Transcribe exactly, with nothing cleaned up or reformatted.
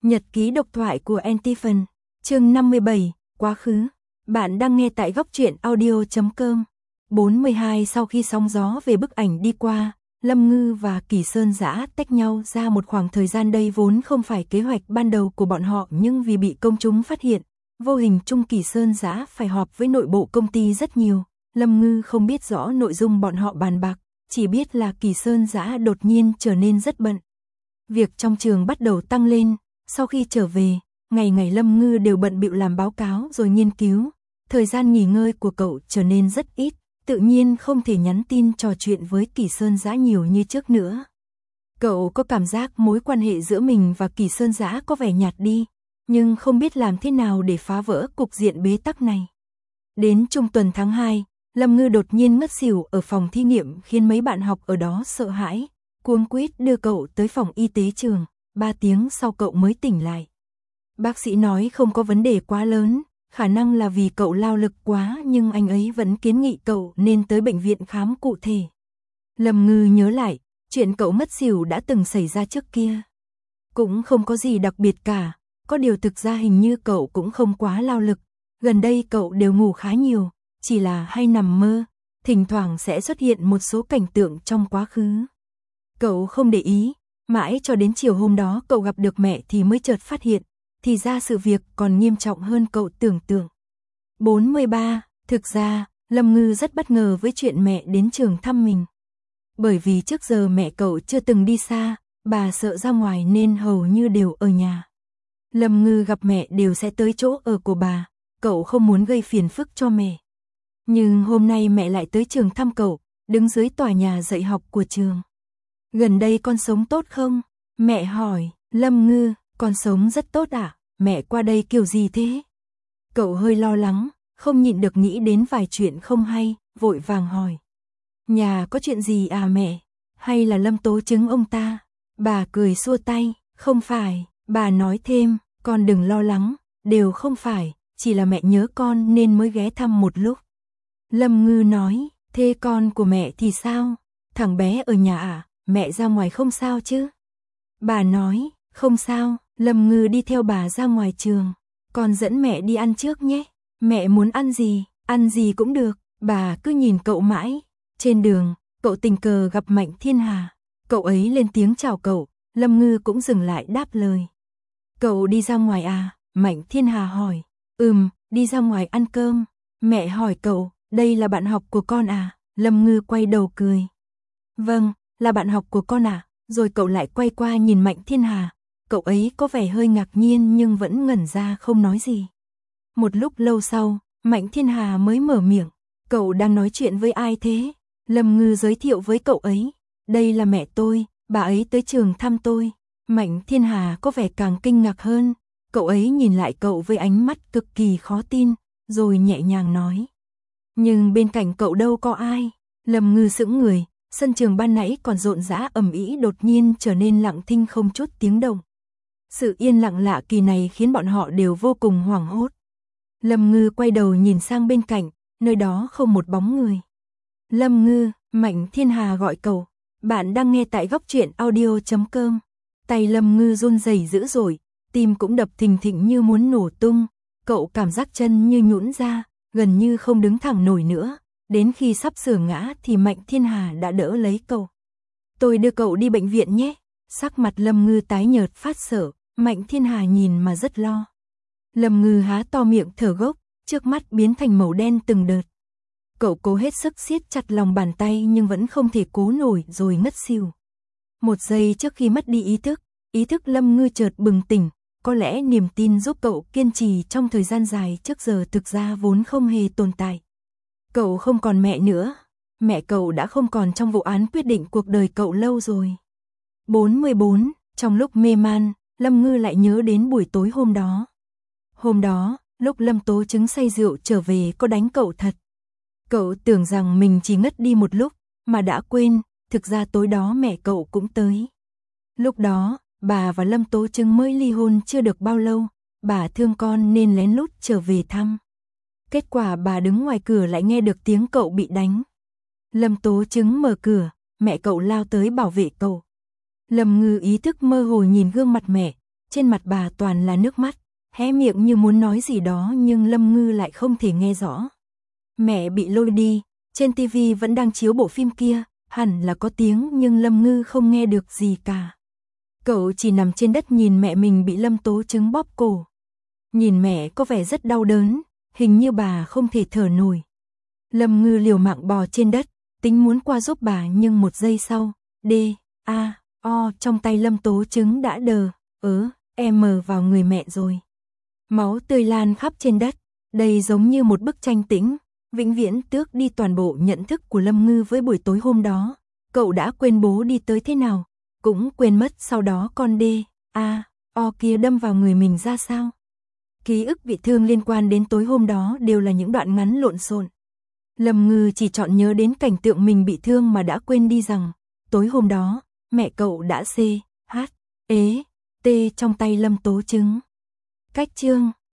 Nhật ký độc thoại của Antiphon, chương năm mươi bảy, quá khứ. Bạn đang nghe tại góc truyện audio chấm com. bốn mươi hai Sau khi sóng gió về bức ảnh đi qua, Lâm Ngư và Kỳ Sơn Dã tách nhau ra một khoảng thời gian, đây vốn không phải kế hoạch ban đầu của bọn họ, nhưng vì bị công chúng phát hiện, vô hình chung Kỳ Sơn Dã phải họp với nội bộ công ty rất nhiều. Lâm Ngư không biết rõ nội dung bọn họ bàn bạc, chỉ biết là Kỳ Sơn Dã đột nhiên trở nên rất bận. Việc trong trường bắt đầu tăng lên, sau khi trở về, ngày ngày Lâm Ngư đều bận bịu làm báo cáo rồi nghiên cứu, thời gian nghỉ ngơi của cậu trở nên rất ít, tự nhiên không thể nhắn tin trò chuyện với Kỳ Sơn Dã nhiều như trước nữa. Cậu có cảm giác mối quan hệ giữa mình và Kỳ Sơn Dã có vẻ nhạt đi, nhưng không biết làm thế nào để phá vỡ cục diện bế tắc này. Đến trung tuần tháng hai, Lâm Ngư đột nhiên ngất xỉu ở phòng thí nghiệm, khiến mấy bạn học ở đó sợ hãi, cuống quýt đưa cậu tới phòng y tế trường. Ba tiếng sau cậu mới tỉnh lại. Bác sĩ nói không có vấn đề quá lớn, khả năng là vì cậu lao lực quá, nhưng anh ấy vẫn kiến nghị cậu nên tới bệnh viện khám cụ thể. Lâm Ngư nhớ lại, chuyện cậu mất xỉu đã từng xảy ra trước kia. Cũng không có gì đặc biệt cả, có điều thực ra hình như cậu cũng không quá lao lực. Gần đây cậu đều ngủ khá nhiều, chỉ là hay nằm mơ, thỉnh thoảng sẽ xuất hiện một số cảnh tượng trong quá khứ. Cậu không để ý. Mãi cho đến chiều hôm đó cậu gặp được mẹ thì mới chợt phát hiện, thì ra sự việc còn nghiêm trọng hơn cậu tưởng tượng. bốn mươi ba Thực ra, Lâm Ngư rất bất ngờ với chuyện mẹ đến trường thăm mình. Bởi vì trước giờ mẹ cậu chưa từng đi xa, bà sợ ra ngoài nên hầu như đều ở nhà. Lâm Ngư gặp mẹ đều sẽ tới chỗ ở của bà, cậu không muốn gây phiền phức cho mẹ. Nhưng hôm nay mẹ lại tới trường thăm cậu, đứng dưới tòa nhà dạy học của trường. Gần đây con sống tốt không? Mẹ hỏi. Lâm Ngư, con sống rất tốt ạ. Mẹ qua đây kiểu gì thế? Cậu hơi lo lắng, không nhịn được nghĩ đến vài chuyện không hay, vội vàng hỏi. Nhà có chuyện gì à mẹ? Hay là Lâm tố chứng ông ta? Bà cười xua tay. Không phải. Bà nói thêm, con đừng lo lắng, đều không phải, chỉ là mẹ nhớ con nên mới ghé thăm một lúc. Lâm Ngư nói, thế con của mẹ thì sao? Thằng bé ở nhà à? Mẹ ra ngoài không sao chứ? Bà nói, không sao. Lâm Ngư đi theo bà ra ngoài trường. Con dẫn mẹ đi ăn trước nhé. Mẹ muốn ăn gì? Ăn gì cũng được. Bà cứ nhìn cậu mãi. Trên đường, cậu tình cờ gặp Mạnh Thiên Hà. Cậu ấy lên tiếng chào cậu, Lâm Ngư cũng dừng lại đáp lời. Cậu đi ra ngoài à? Mạnh Thiên Hà hỏi. Ừm, đi ra ngoài ăn cơm. Mẹ hỏi cậu, đây là bạn học của con à? Lâm Ngư quay đầu cười. Vâng, là bạn học của con à? Rồi cậu lại quay qua nhìn Mạnh Thiên Hà. Cậu ấy có vẻ hơi ngạc nhiên nhưng vẫn ngẩn ra không nói gì. Một lúc lâu sau, Mạnh Thiên Hà mới mở miệng. Cậu đang nói chuyện với ai thế? Lâm Ngư giới thiệu với cậu ấy. Đây là mẹ tôi, bà ấy tới trường thăm tôi. Mạnh Thiên Hà có vẻ càng kinh ngạc hơn. Cậu ấy nhìn lại cậu với ánh mắt cực kỳ khó tin, rồi nhẹ nhàng nói. Nhưng bên cạnh cậu đâu có ai. Lâm Ngư sững người. Sân trường ban nãy còn rộn rã ầm ĩ đột nhiên trở nên lặng thinh không chút tiếng động. Sự yên lặng lạ kỳ này khiến bọn họ đều vô cùng hoảng hốt. Lâm Ngư quay đầu nhìn sang bên cạnh, nơi đó không một bóng người. Lâm Ngư, Mạnh Thiên Hà gọi cậu. Bạn đang nghe tại góc truyện audio chấm com. Tay Lâm Ngư run rẩy dữ dội, tim cũng đập thình thịch như muốn nổ tung. Cậu cảm giác chân như nhũn ra, gần như không đứng thẳng nổi nữa. Đến khi sắp sửa ngã thì Mạnh Thiên Hà đã đỡ lấy cậu. Tôi đưa cậu đi bệnh viện nhé. Sắc mặt Lâm Ngư tái nhợt phát sợ, Mạnh Thiên Hà nhìn mà rất lo. Lâm Ngư há to miệng thở gấp, trước mắt biến thành màu đen từng đợt. Cậu cố hết sức siết chặt lòng bàn tay nhưng vẫn không thể cố nổi rồi ngất xỉu. Một giây trước khi mất đi ý thức, ý thức Lâm Ngư chợt bừng tỉnh. Có lẽ niềm tin giúp cậu kiên trì trong thời gian dài trước giờ thực ra vốn không hề tồn tại. Cậu không còn mẹ nữa. Mẹ cậu đã không còn trong vụ án quyết định cuộc đời cậu lâu rồi. bốn mươi bốn Trong lúc mê man, Lâm Ngư lại nhớ đến buổi tối hôm đó. Hôm đó, lúc Lâm tố chứng say rượu trở về có đánh cậu thật. Cậu tưởng rằng mình chỉ ngất đi một lúc, mà đã quên, thực ra tối đó mẹ cậu cũng tới. Lúc đó, bà và Lâm tố chứng mới ly hôn chưa được bao lâu, bà thương con nên lén lút trở về thăm. Kết quả bà đứng ngoài cửa lại nghe được tiếng cậu bị đánh. Lâm tố chứng mở cửa, mẹ cậu lao tới bảo vệ cậu. Lâm Ngư ý thức mơ hồ nhìn gương mặt mẹ, trên mặt bà toàn là nước mắt, hé miệng như muốn nói gì đó nhưng Lâm Ngư lại không thể nghe rõ. Mẹ bị lôi đi, trên tivi vẫn đang chiếu bộ phim kia, hẳn là có tiếng nhưng Lâm Ngư không nghe được gì cả. Cậu chỉ nằm trên đất nhìn mẹ mình bị Lâm Tố Trứng bóp cổ. Nhìn mẹ có vẻ rất đau đớn, hình như bà không thể thở nổi. Lâm Ngư liều mạng bò trên đất, tính muốn qua giúp bà nhưng một giây sau, D, A, O trong tay Lâm Tố Trứng đã đờ, ớ, em mờ vào người mẹ rồi. Máu tươi lan khắp trên đất, đây giống như một bức tranh tĩnh, vĩnh viễn tước đi toàn bộ nhận thức của Lâm Ngư với buổi tối hôm đó. Cậu đã quên bố đi tới thế nào, cũng quên mất sau đó con D, A, O kia đâm vào người mình ra sao. Ký ức bị thương liên quan đến tối hôm đó đều là những đoạn ngắn lộn xộn. Lâm Ngư chỉ chọn nhớ đến cảnh tượng mình bị thương mà đã quên đi rằng, tối hôm đó, mẹ cậu đã C, H, ế, T trong tay Lâm Tố Trứng. Cách chương